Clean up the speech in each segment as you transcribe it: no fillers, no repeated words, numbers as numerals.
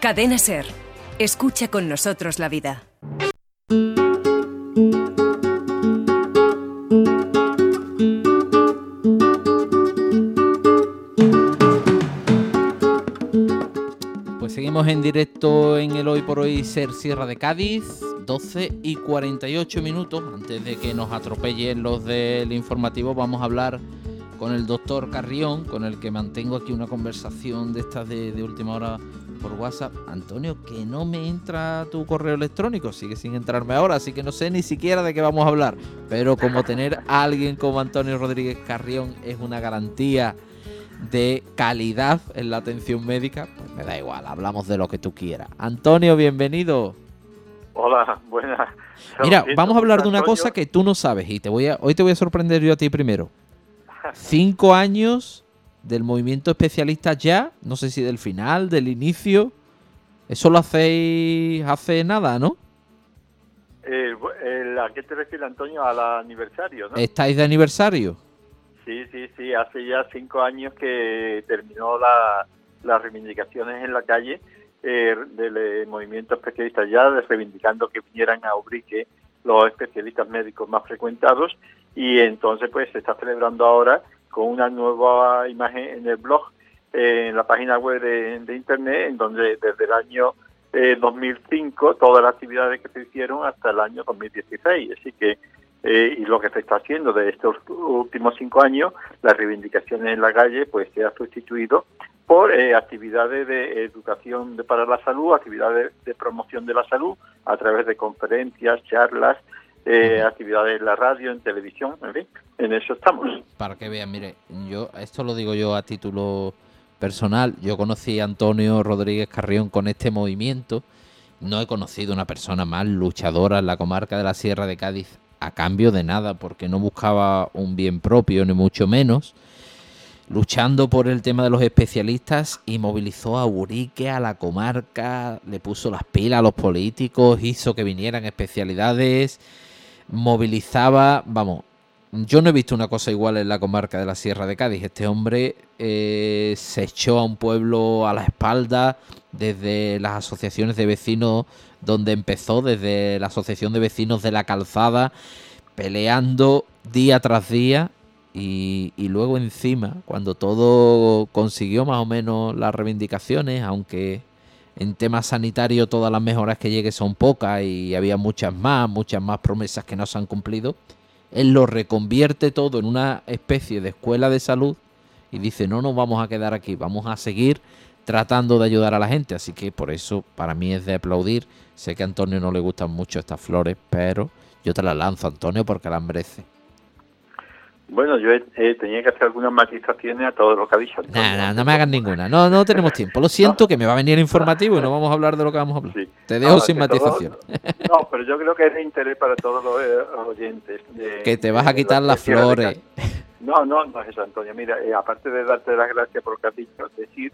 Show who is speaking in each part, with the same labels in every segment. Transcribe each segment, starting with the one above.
Speaker 1: Cadena SER. Escucha con nosotros la vida.
Speaker 2: Pues seguimos en directo en el Hoy por Hoy SER Sierra de Cádiz, 12:48. Antes de que nos atropellen los del informativo, vamos a hablar con el doctor Carrión, con el que mantengo aquí una conversación de estas de última hora por WhatsApp. Antonio, que no me entra tu correo electrónico, sigue sin entrarme ahora, así que no sé ni siquiera de qué vamos a hablar. Pero como tener a alguien como Antonio Rodríguez Carrión es una garantía de calidad en la atención médica, pues me da igual, hablamos de lo que tú quieras. Antonio, bienvenido.
Speaker 3: Hola, buenas.
Speaker 2: Mira, vamos a hablar de una cosa que tú no sabes y hoy te voy a sorprender yo a ti primero. 5 años del movimiento especialista ya, no sé si del final, del inicio. Eso lo hacéis hace nada, ¿no?
Speaker 3: ¿A qué te refieres, Antonio? Al aniversario, ¿no?
Speaker 2: ¿Estáis de aniversario?
Speaker 3: Sí, hace ya 5 años que terminó las reivindicaciones en la calle del movimiento especialista ya, reivindicando que vinieran a Ubrique los especialistas médicos más frecuentados, y entonces pues se está celebrando ahora con una nueva imagen en el blog, en la página web de internet, en donde desde el año 2005 todas las actividades que se hicieron hasta el año 2016, así que y lo que se está haciendo de estos últimos 5 años, las reivindicaciones en la calle, pues se ha sustituido por actividades de educación para la salud, actividades de promoción de la salud a través de conferencias, charlas, actividades en la radio, en televisión, en eso estamos.
Speaker 2: Para que vean, mire, esto lo digo yo a título personal. Yo conocí a Antonio Rodríguez Carrión con este movimiento. No he conocido una persona más luchadora en la comarca de la Sierra de Cádiz a cambio de nada, porque no buscaba un bien propio, ni mucho menos, luchando por el tema de los especialistas, y movilizó a Ubrique, a la comarca, le puso las pilas a los políticos, hizo que vinieran especialidades, movilizaba, vamos, yo no he visto una cosa igual en la comarca de la Sierra de Cádiz. Este hombre se echó a un pueblo a la espalda desde las asociaciones de vecinos donde empezó, desde la asociación de vecinos de La Calzada, peleando día tras día, y luego encima, cuando todo consiguió más o menos las reivindicaciones, aunque en temas sanitarios todas las mejoras que llegue son pocas y había muchas más promesas que no se han cumplido, él lo reconvierte todo en una especie de escuela de salud y dice: no nos vamos a quedar aquí, vamos a seguir tratando de ayudar a la gente. Así que por eso para mí es de aplaudir. Sé que a Antonio no le gustan mucho estas flores, pero yo te las lanzo, Antonio, porque las merece.
Speaker 3: Bueno, yo tenía que hacer algunas matizaciones a todo lo que ha dicho Antonio.
Speaker 2: No me hagas ninguna. No tenemos tiempo. Lo siento, que me va a venir informativo y no vamos a hablar de lo que vamos a hablar. Sí. Te dejo sin matización.
Speaker 3: No, pero yo creo que es de interés para todos los oyentes.
Speaker 2: Que te vas a quitar las flores.
Speaker 3: No es eso, Antonio. Mira, aparte de darte las gracias por lo que has dicho, decir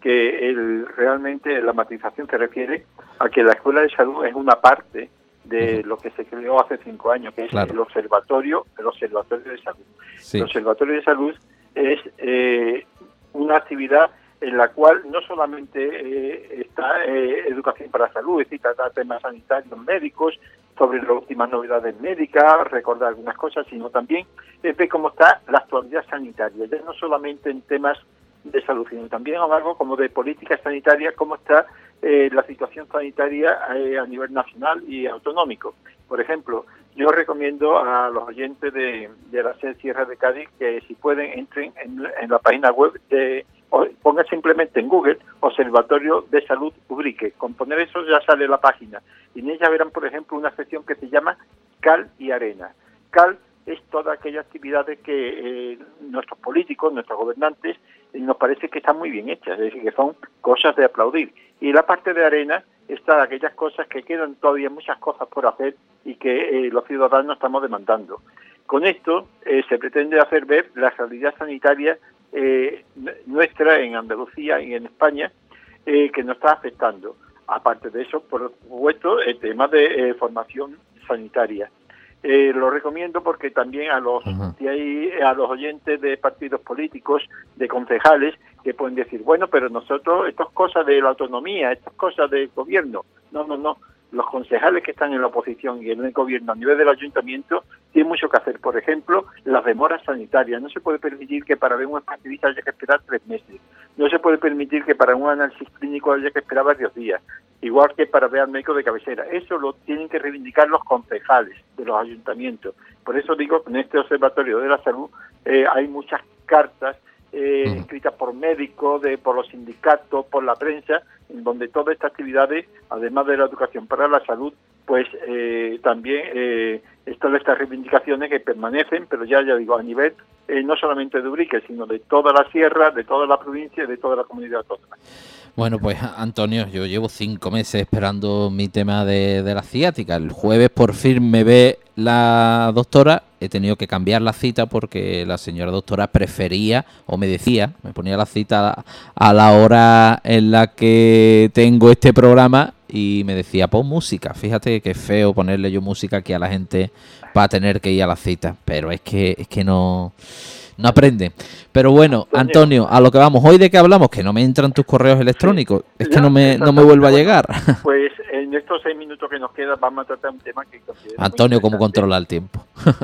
Speaker 3: que realmente la matización se refiere a que la Escuela de Salud es una parte de lo que se creó hace 5 años, que es el Observatorio de Salud. Sí. El Observatorio de Salud es una actividad en la cual no solamente está educación para la salud, es decir, tratar temas sanitarios médicos, sobre las últimas novedades médicas, recordar algunas cosas, sino también ver cómo está la actualidad sanitaria, ya no solamente en temas de salud, sino también algo como de política sanitaria, cómo está la situación sanitaria a nivel nacional y autonómico. Por ejemplo, yo recomiendo a los oyentes de la SER Sierra de Cádiz que, si pueden, entren en la página web pongan simplemente en Google Observatorio de Salud Ubrique. Con poner eso ya sale la página, y en ella verán, por ejemplo, una sección que se llama Cal y Arena. Cal es todas aquellas actividades que nuestros políticos, nuestros gobernantes, nos parece que están muy bien hechas, es decir, que son cosas de aplaudir. Y la parte de arena está aquellas cosas que quedan todavía muchas cosas por hacer y que los ciudadanos estamos demandando. Con esto se pretende hacer ver la realidad sanitaria nuestra en Andalucía y en España, que nos está afectando. Aparte de eso, por supuesto, el tema de formación sanitaria. Lo recomiendo porque también a los oyentes de partidos políticos, de concejales, que pueden decir, bueno, pero nosotros, esto es cosa de la autonomía, esto es cosa del gobierno. No. Los concejales que están en la oposición y en el gobierno a nivel del ayuntamiento tienen mucho que hacer. Por ejemplo, las demoras sanitarias. No se puede permitir que para ver un especialista haya que esperar 3 meses. No se puede permitir que para un análisis clínico haya que esperar varios días. Igual que para ver al médico de cabecera. Eso lo tienen que reivindicar los concejales de los ayuntamientos. Por eso digo que en este Observatorio de la Salud hay muchas cartas escritas por médicos, por los sindicatos, por la prensa, en donde todas estas actividades, además de la educación para la salud, pues también están estas reivindicaciones que permanecen, pero ya digo, a nivel no solamente de Ubrique, sino de toda la sierra, de toda la provincia y de toda la comunidad autónoma.
Speaker 2: Bueno, pues Antonio, yo llevo 5 meses esperando mi tema de la ciática. El jueves por fin me ve la doctora. He tenido que cambiar la cita porque la señora doctora prefería, o me decía, me ponía la cita a la hora en la que tengo este programa y me decía, pon música. Fíjate que es feo ponerle yo música aquí a la gente para tener que ir a la cita, pero es que no aprende. Pero bueno, Antonio, a lo que vamos, hoy de qué hablamos, que no me entran tus correos electrónicos, es que no me vuelve a llegar.
Speaker 3: Pues en estos 6 minutos que nos quedan vamos a tratar un tema que considero
Speaker 2: Antonio, ¿cómo controla el tiempo?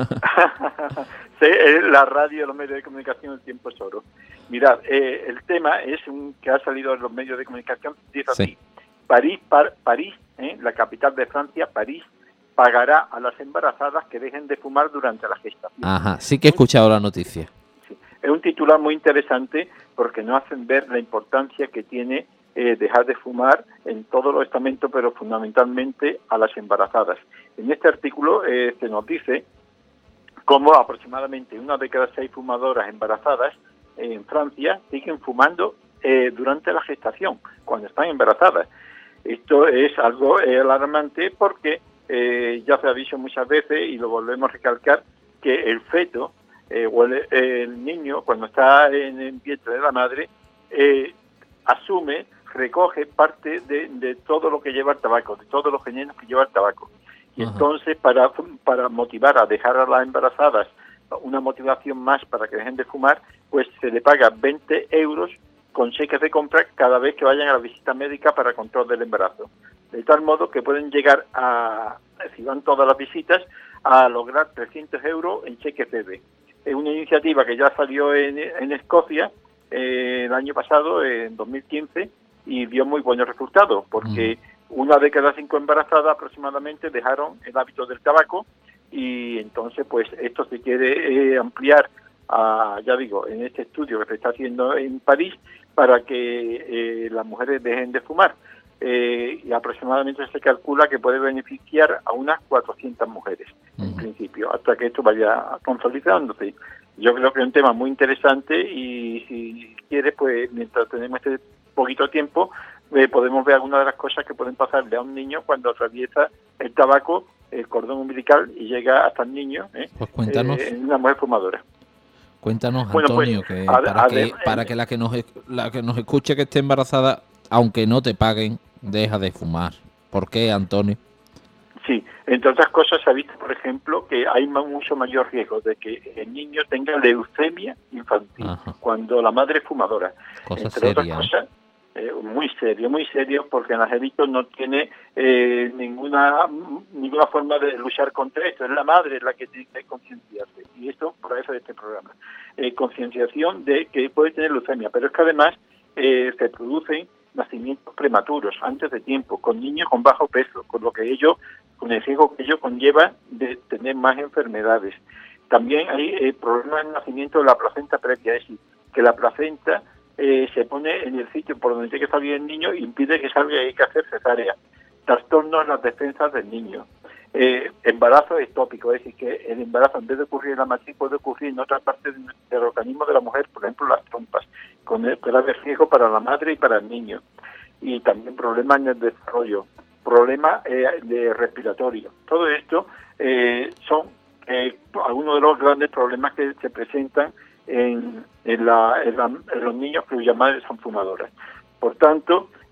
Speaker 3: Sí, la radio, los medios de comunicación, el tiempo es oro. Mirad, el tema es que ha salido en los medios de comunicación, dice así, París, la capital de Francia, París, pagará a las embarazadas que dejen de fumar durante la gestación.
Speaker 2: Ajá, sí que he escuchado la noticia.
Speaker 3: Sí. Es un titular muy interesante porque nos hacen ver la importancia que tiene dejar de fumar en todos los estamentos, pero fundamentalmente a las embarazadas. En este artículo se nos dice cómo aproximadamente 1 de cada 6 fumadoras embarazadas en Francia siguen fumando durante la gestación, cuando están embarazadas. Esto es algo alarmante porque ya se ha dicho muchas veces y lo volvemos a recalcar, que el feto o el niño, cuando está en el vientre de la madre, recoge parte de todo lo que lleva el tabaco, de todos los venenos que lleva el tabaco. Y entonces, para motivar a dejar a las embarazadas una motivación más para que dejen de fumar, pues se le paga 20 euros con cheques de compra cada vez que vayan a la visita médica para control del embarazo. De tal modo que pueden llegar si van todas las visitas, a lograr 300 euros en cheques bebé. Es una iniciativa que ya salió en Escocia el año pasado, en 2015, y dio muy buenos resultados, porque 1 de cada 5 embarazadas aproximadamente dejaron el hábito del tabaco, y entonces pues esto se quiere ampliar ya digo, en este estudio que se está haciendo en París, para que las mujeres dejen de fumar. Y aproximadamente se calcula que puede beneficiar a unas 400 mujeres, en principio, hasta que esto vaya consolidándose. Yo creo que es un tema muy interesante y si quieres, pues mientras tenemos este poquito tiempo, podemos ver algunas de las cosas que pueden pasarle a un niño cuando atraviesa el tabaco, el cordón umbilical y llega hasta el niño,
Speaker 2: pues cuéntanos.
Speaker 3: En una mujer fumadora.
Speaker 2: Cuéntanos, Antonio, pues, para que la que nos escuche que esté embarazada, aunque no te paguen, deja de fumar. ¿Por qué, Antonio?
Speaker 3: Sí, entre otras cosas se ha visto, por ejemplo, que hay mucho mayor riesgo de que el niño tenga leucemia infantil cuando la madre es fumadora.
Speaker 2: Cosa
Speaker 3: entre
Speaker 2: seria,
Speaker 3: otras cosas, muy serio, porque el angelito no tiene ninguna forma de luchar contra esto. Es la madre la que tiene que concienciarse. Y esto, por eso de este programa. Concienciación de que puede tener leucemia, pero es que además se producen nacimientos prematuros, antes de tiempo, con niños con bajo peso, con el riesgo que ello conlleva de tener más enfermedades. También hay problemas de nacimiento de la placenta previa, es decir, que la placenta se pone en el sitio por donde tiene que salir el niño y impide que salga y hay que hacer cesárea. Trastornos en las defensas del niño. Embarazo ectópico, es decir, que el embarazo en vez de ocurrir en la matriz puede ocurrir en otra parte del organismo de la mujer, por ejemplo las trompas, con el grave riesgo para la madre y para el niño. Y también problemas en el desarrollo, problemas de respiratorio. Todo esto son algunos de los grandes problemas que se presentan en los niños cuyas madres son fumadoras. Por tanto,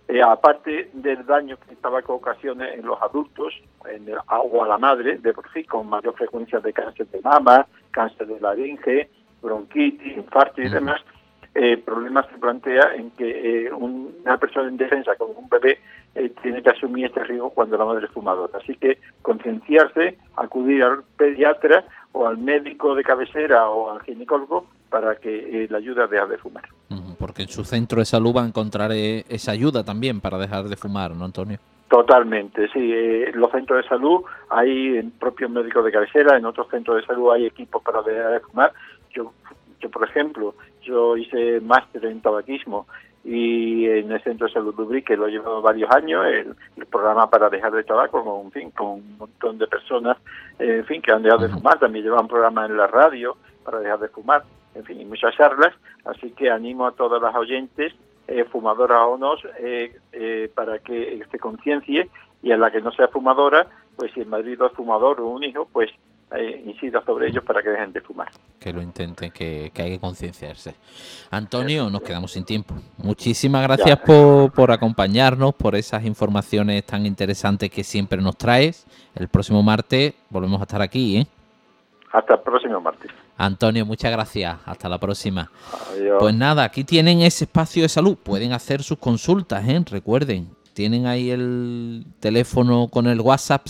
Speaker 3: aparte del daño que el tabaco ocasiona en los adultos, o a la madre, de por sí, con mayor frecuencia de cáncer de mama, cáncer de laringe, bronquitis, infarto y demás, el problema se plantea en que una persona indefensa como un bebé tiene que asumir este riesgo cuando la madre es fumadora. Así que concienciarse, acudir al pediatra o al médico de cabecera o al ginecólogo para que le ayude a dejar de fumar.
Speaker 2: Porque en su centro de salud va a encontrar esa ayuda también para dejar de fumar, ¿no, Antonio?
Speaker 3: Totalmente, sí. En los centros de salud hay en propios médicos de cabecera, en otros centros de salud hay equipos para dejar de fumar. Yo por ejemplo, yo hice máster en tabaquismo y en el centro de salud de Ubrique lo he llevado varios años, el programa para dejar de tabaco, con un montón de personas, que han dejado de fumar. También llevan programas en la radio para dejar de fumar, y muchas charlas. Así que animo a todas las oyentes, fumadoras o no, para que se conciencie, y a la que no sea fumadora, pues si el marido es fumador o un hijo, pues incida sobre ellos para que dejen de fumar.
Speaker 2: Que lo intenten, que hay que concienciarse. Antonio, nos quedamos sin tiempo. Muchísimas gracias por acompañarnos, por esas informaciones tan interesantes que siempre nos traes. El próximo martes volvemos a estar aquí, ¿eh?
Speaker 3: Hasta el próximo martes.
Speaker 2: Antonio, muchas gracias. Hasta la próxima.
Speaker 3: Adiós.
Speaker 2: Pues nada, aquí tienen ese espacio de salud. Pueden hacer sus consultas, ¿eh? Recuerden, tienen ahí el teléfono con el WhatsApp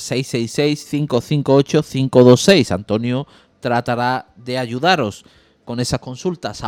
Speaker 2: 666-558-526. Antonio tratará de ayudaros con esas consultas.